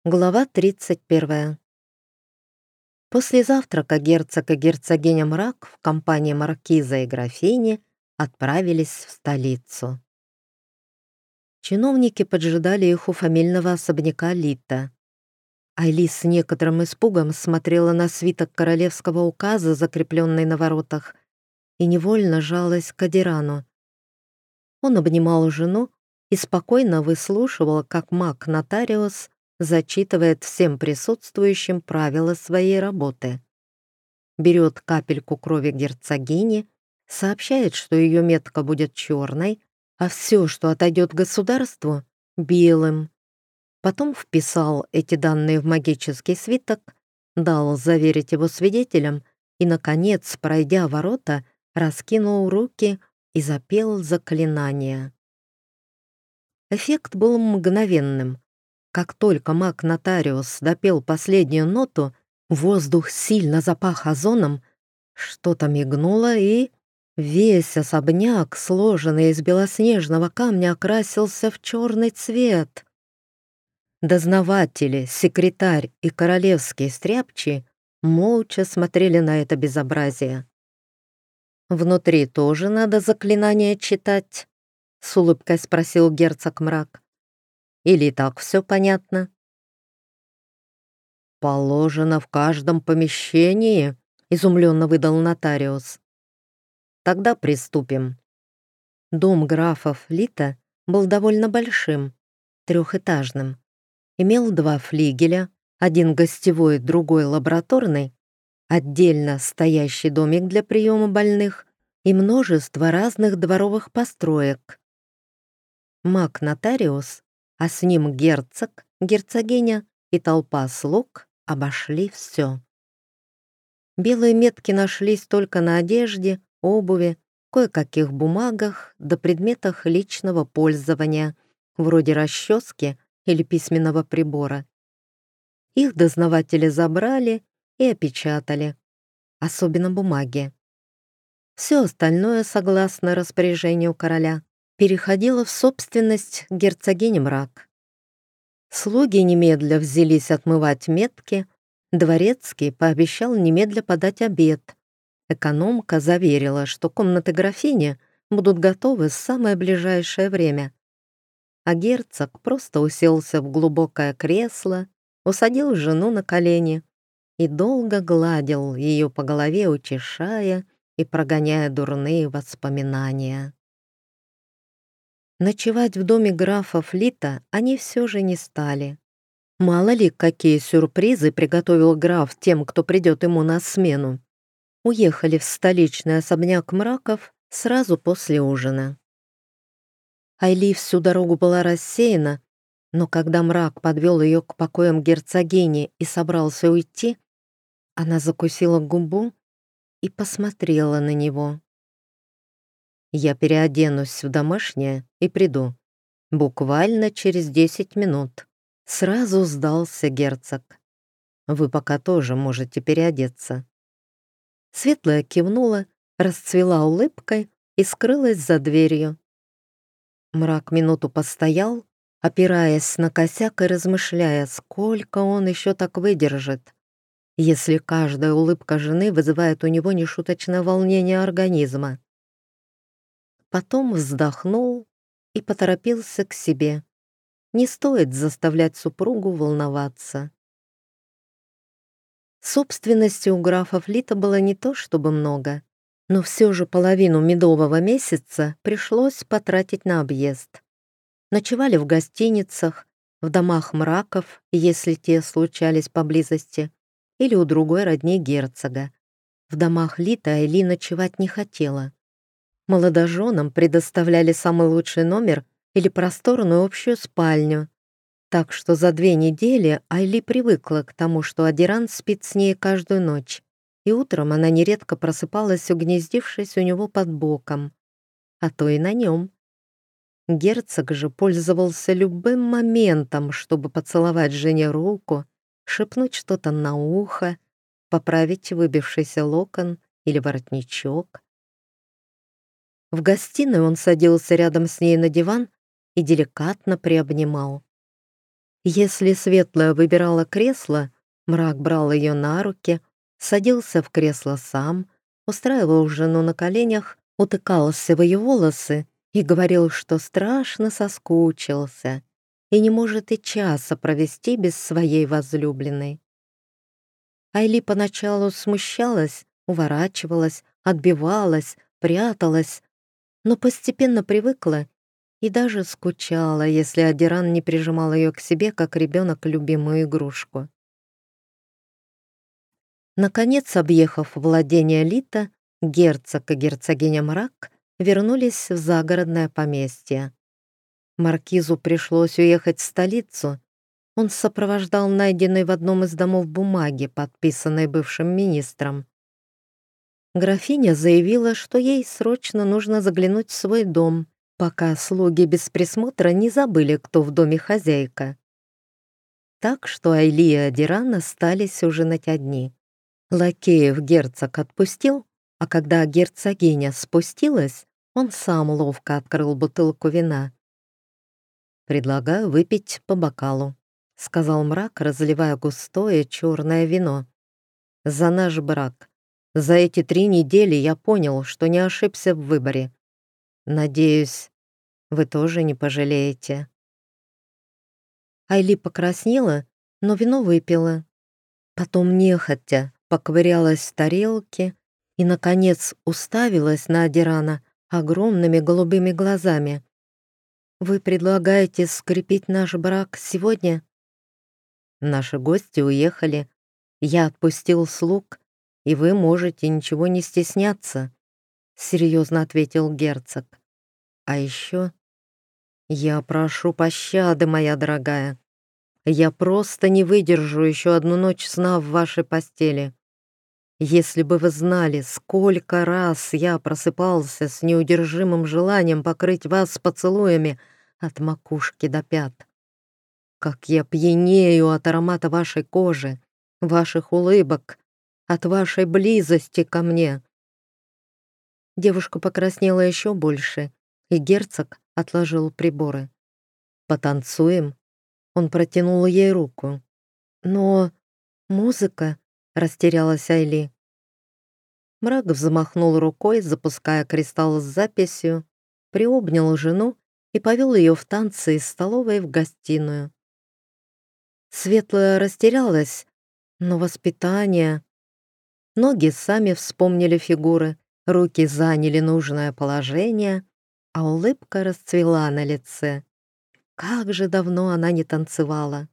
Глава 31. После завтрака герцог и герцогиня Мрак в компании маркиза и графини отправились в столицу. Чиновники поджидали их у фамильного особняка Лита. Айли с некоторым испугом смотрела на свиток королевского указа, закрепленный на воротах, и невольно жалась к Адирану. Он обнимал жену и спокойно выслушивал, как маг-нотариус зачитывает всем присутствующим правила своей работы. Берет капельку крови герцогини, сообщает, что ее метка будет черной, а все, что отойдет государству, белым. Потом вписал эти данные в магический свиток, дал заверить его свидетелям и, наконец, пройдя ворота, раскинул руки и запел заклинание. Эффект был мгновенным. Как только маг-нотариус допел последнюю ноту, воздух сильно запах озоном, что-то мигнуло, и весь особняк, сложенный из белоснежного камня, окрасился в черный цвет. Дознаватели, секретарь и королевские стряпчи молча смотрели на это безобразие. «Внутри тоже надо заклинание читать?» — с улыбкой спросил герцог Мрак. «Или и так все понятно?» «Положено в каждом помещении», — изумленно выдал нотариус. «Тогда приступим». Дом графов Лита был довольно большим, трехэтажным. Имел два флигеля, один гостевой, другой лабораторный, отдельно стоящий домик для приема больных и множество разных дворовых построек. Маг-нотариус, а с ним герцог, герцогиня и толпа слуг обошли все. Белые метки нашлись только на одежде, обуви, кое-каких бумагах да предметах личного пользования, вроде расчески или письменного прибора. Их дознаватели забрали и опечатали, особенно бумаги. Все остальное, согласно распоряжению короля, переходило в собственность герцогини Мрак. Слуги немедля взялись отмывать метки, дворецкий пообещал немедля подать обед. Экономка заверила, что комнаты графини будут готовы в самое ближайшее время. А герцог просто уселся в глубокое кресло, усадил жену на колени и долго гладил ее по голове, утешая и прогоняя дурные воспоминания. Ночевать в доме графов Лита они все же не стали. Мало ли, какие сюрпризы приготовил граф тем, кто придет ему на смену. Уехали в столичный особняк Мраков сразу после ужина. Айли всю дорогу была рассеяна, но когда Мрак подвел ее к покоям герцогини и собрался уйти, она закусила губу и посмотрела на него. «Я переоденусь в домашнее и приду. Буквально через 10 минут». Сразу сдался герцог. «Вы пока тоже можете переодеться». Светлая кивнула, расцвела улыбкой и скрылась за дверью. Мрак минуту постоял, опираясь на косяк и размышляя, сколько он еще так выдержит, если каждая улыбка жены вызывает у него нешуточное волнение организма. Потом вздохнул и поторопился к себе. Не стоит заставлять супругу волноваться. Собственности у графов Лита было не то чтобы много, но все же половину медового месяца пришлось потратить на объезд. Ночевали в гостиницах, в домах Мраков, если те случались поблизости, или у другой родни герцога. В домах Лита Айли ночевать не хотела. Молодоженам предоставляли самый лучший номер или просторную общую спальню, так что за 2 недели Айли привыкла к тому, что Адиран спит с ней каждую ночь, и утром она нередко просыпалась, угнездившись у него под боком, а то и на нем. Герцог же пользовался любым моментом, чтобы поцеловать жене руку, шепнуть что-то на ухо, поправить выбившийся локон или воротничок. В гостиной он садился рядом с ней на диван и деликатно приобнимал. Если Светлая выбирала кресло, Мрак брал ее на руки, садился в кресло сам, устраивал жену на коленях, утыкался в ее волосы и говорил, что страшно соскучился и не может и часа провести без своей возлюбленной. Айли поначалу смущалась, уворачивалась, отбивалась, пряталась, но постепенно привыкла и даже скучала, если Адиран не прижимал ее к себе, как ребенок любимую игрушку. Наконец, объехав владение Лита, герцог и герцогиня Мрак вернулись в загородное поместье. Маркизу пришлось уехать в столицу. Он сопровождал найденные в одном из домов бумаги, подписанные бывшим министром. Графиня заявила, что ей срочно нужно заглянуть в свой дом, пока слуги без присмотра не забыли, кто в доме хозяйка. Так что Айли и Адиран остались ужинать одни. Лакеев герцог отпустил, а когда герцогиня спустилась, он сам ловко открыл бутылку вина. «Предлагаю выпить по бокалу», — сказал Мрак, разливая густое черное вино. «За наш брак. За эти 3 недели я понял, что не ошибся в выборе. Надеюсь, вы тоже не пожалеете». Айли покраснела, но вино выпила. Потом нехотя поковырялась в тарелке и, наконец, уставилась на Адирана огромными голубыми глазами. «Вы предлагаете скрепить наш брак сегодня?» «Наши гости уехали. Я отпустил слуг, и вы можете ничего не стесняться», — серьезно ответил герцог. «А еще я прошу пощады, моя дорогая. Я просто не выдержу еще одну ночь сна в вашей постели. Если бы вы знали, сколько раз я просыпался с неудержимым желанием покрыть вас поцелуями от макушки до пят. Как я пьянею от аромата вашей кожи, ваших улыбок, от вашей близости ко мне». Девушка покраснела еще больше, и герцог отложил приборы. «Потанцуем?» Он протянул ей руку. «Но музыка...» — растерялась Айли. Мрак взмахнул рукой, запуская кристалл с записью, приобнял жену и повел ее в танцы из столовой в гостиную. Светлая растерялась, но воспитание... Ноги сами вспомнили фигуры, руки заняли нужное положение, а улыбка расцвела на лице. Как же давно она не танцевала.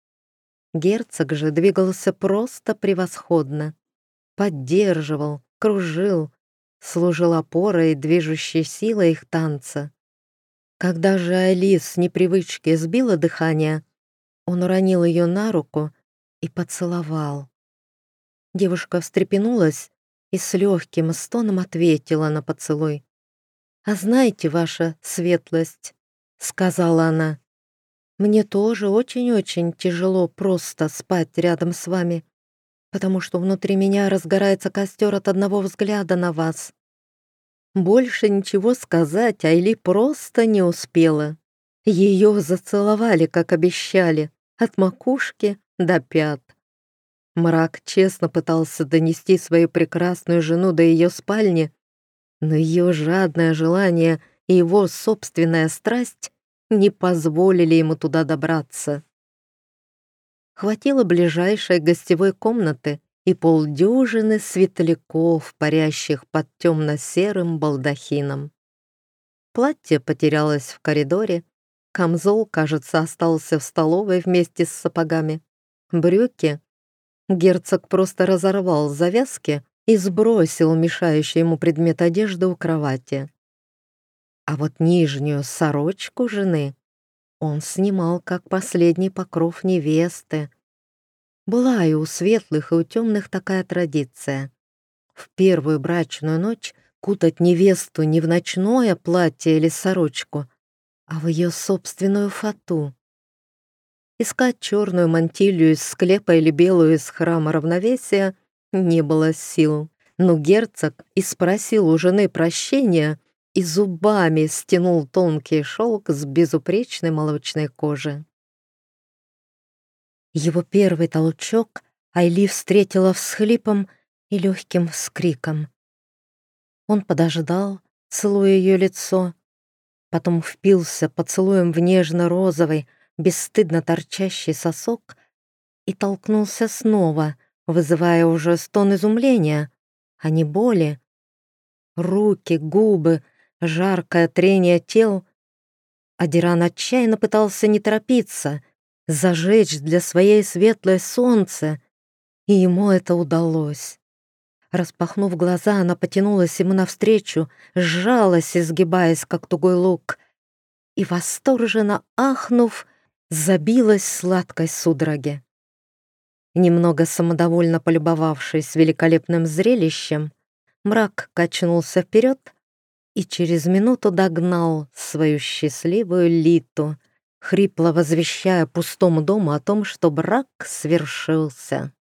Герцог же двигался просто превосходно. Поддерживал, кружил, служил опорой и движущей силой их танца. Когда же Айли с непривычки сбила дыхание, он уронил ее на руку и поцеловал. Девушка встрепенулась и с легким стоном ответила на поцелуй. «А знаете, ваша светлость», — сказала она, «мне тоже очень-очень тяжело просто спать рядом с вами, потому что внутри меня разгорается костер от одного взгляда на вас». Больше ничего сказать Айли просто не успела. Ее зацеловали, как обещали, от макушки до пят. Мрак честно пытался донести свою прекрасную жену до ее спальни, но ее жадное желание и его собственная страсть не позволили ему туда добраться. Хватило ближайшей гостевой комнаты и полдюжины светляков, парящих под темно-серым балдахином. Платье потерялось в коридоре, камзол, кажется, остался в столовой вместе с сапогами. Брюки герцог просто разорвал завязки и сбросил мешающий ему предмет одежды у кровати. А вот нижнюю сорочку жены он снимал как последний покров невесты. Была и у светлых, и у темных такая традиция. В первую брачную ночь кутать невесту не в ночное платье или сорочку, а в ее собственную фату. Искать черную мантилью из склепа или белую из храма равновесия не было сил. Но герцог и спросил у жены прощения и зубами стянул тонкий шелк с безупречной молочной кожи. Его первый толчок Айли встретила всхлипом и легким вскриком. Он подождал, целуя ее лицо, потом впился поцелуем в нежно-розовый, бесстыдно торчащий сосок и толкнулся снова, вызывая уже стон изумления, а не боли. Руки, губы, жаркое трение тел. Адиран отчаянно пытался не торопиться, зажечь для своей светлое солнце, и ему это удалось. Распахнув глаза, она потянулась ему навстречу, сжалась, изгибаясь, как тугой лук, и, восторженно ахнув, забилась в сладкой судороге. Немного самодовольно полюбовавшись великолепным зрелищем, мрак качнулся вперед и через минуту догнал свою счастливую Литу, хрипло возвещая пустому дому о том, что брак свершился.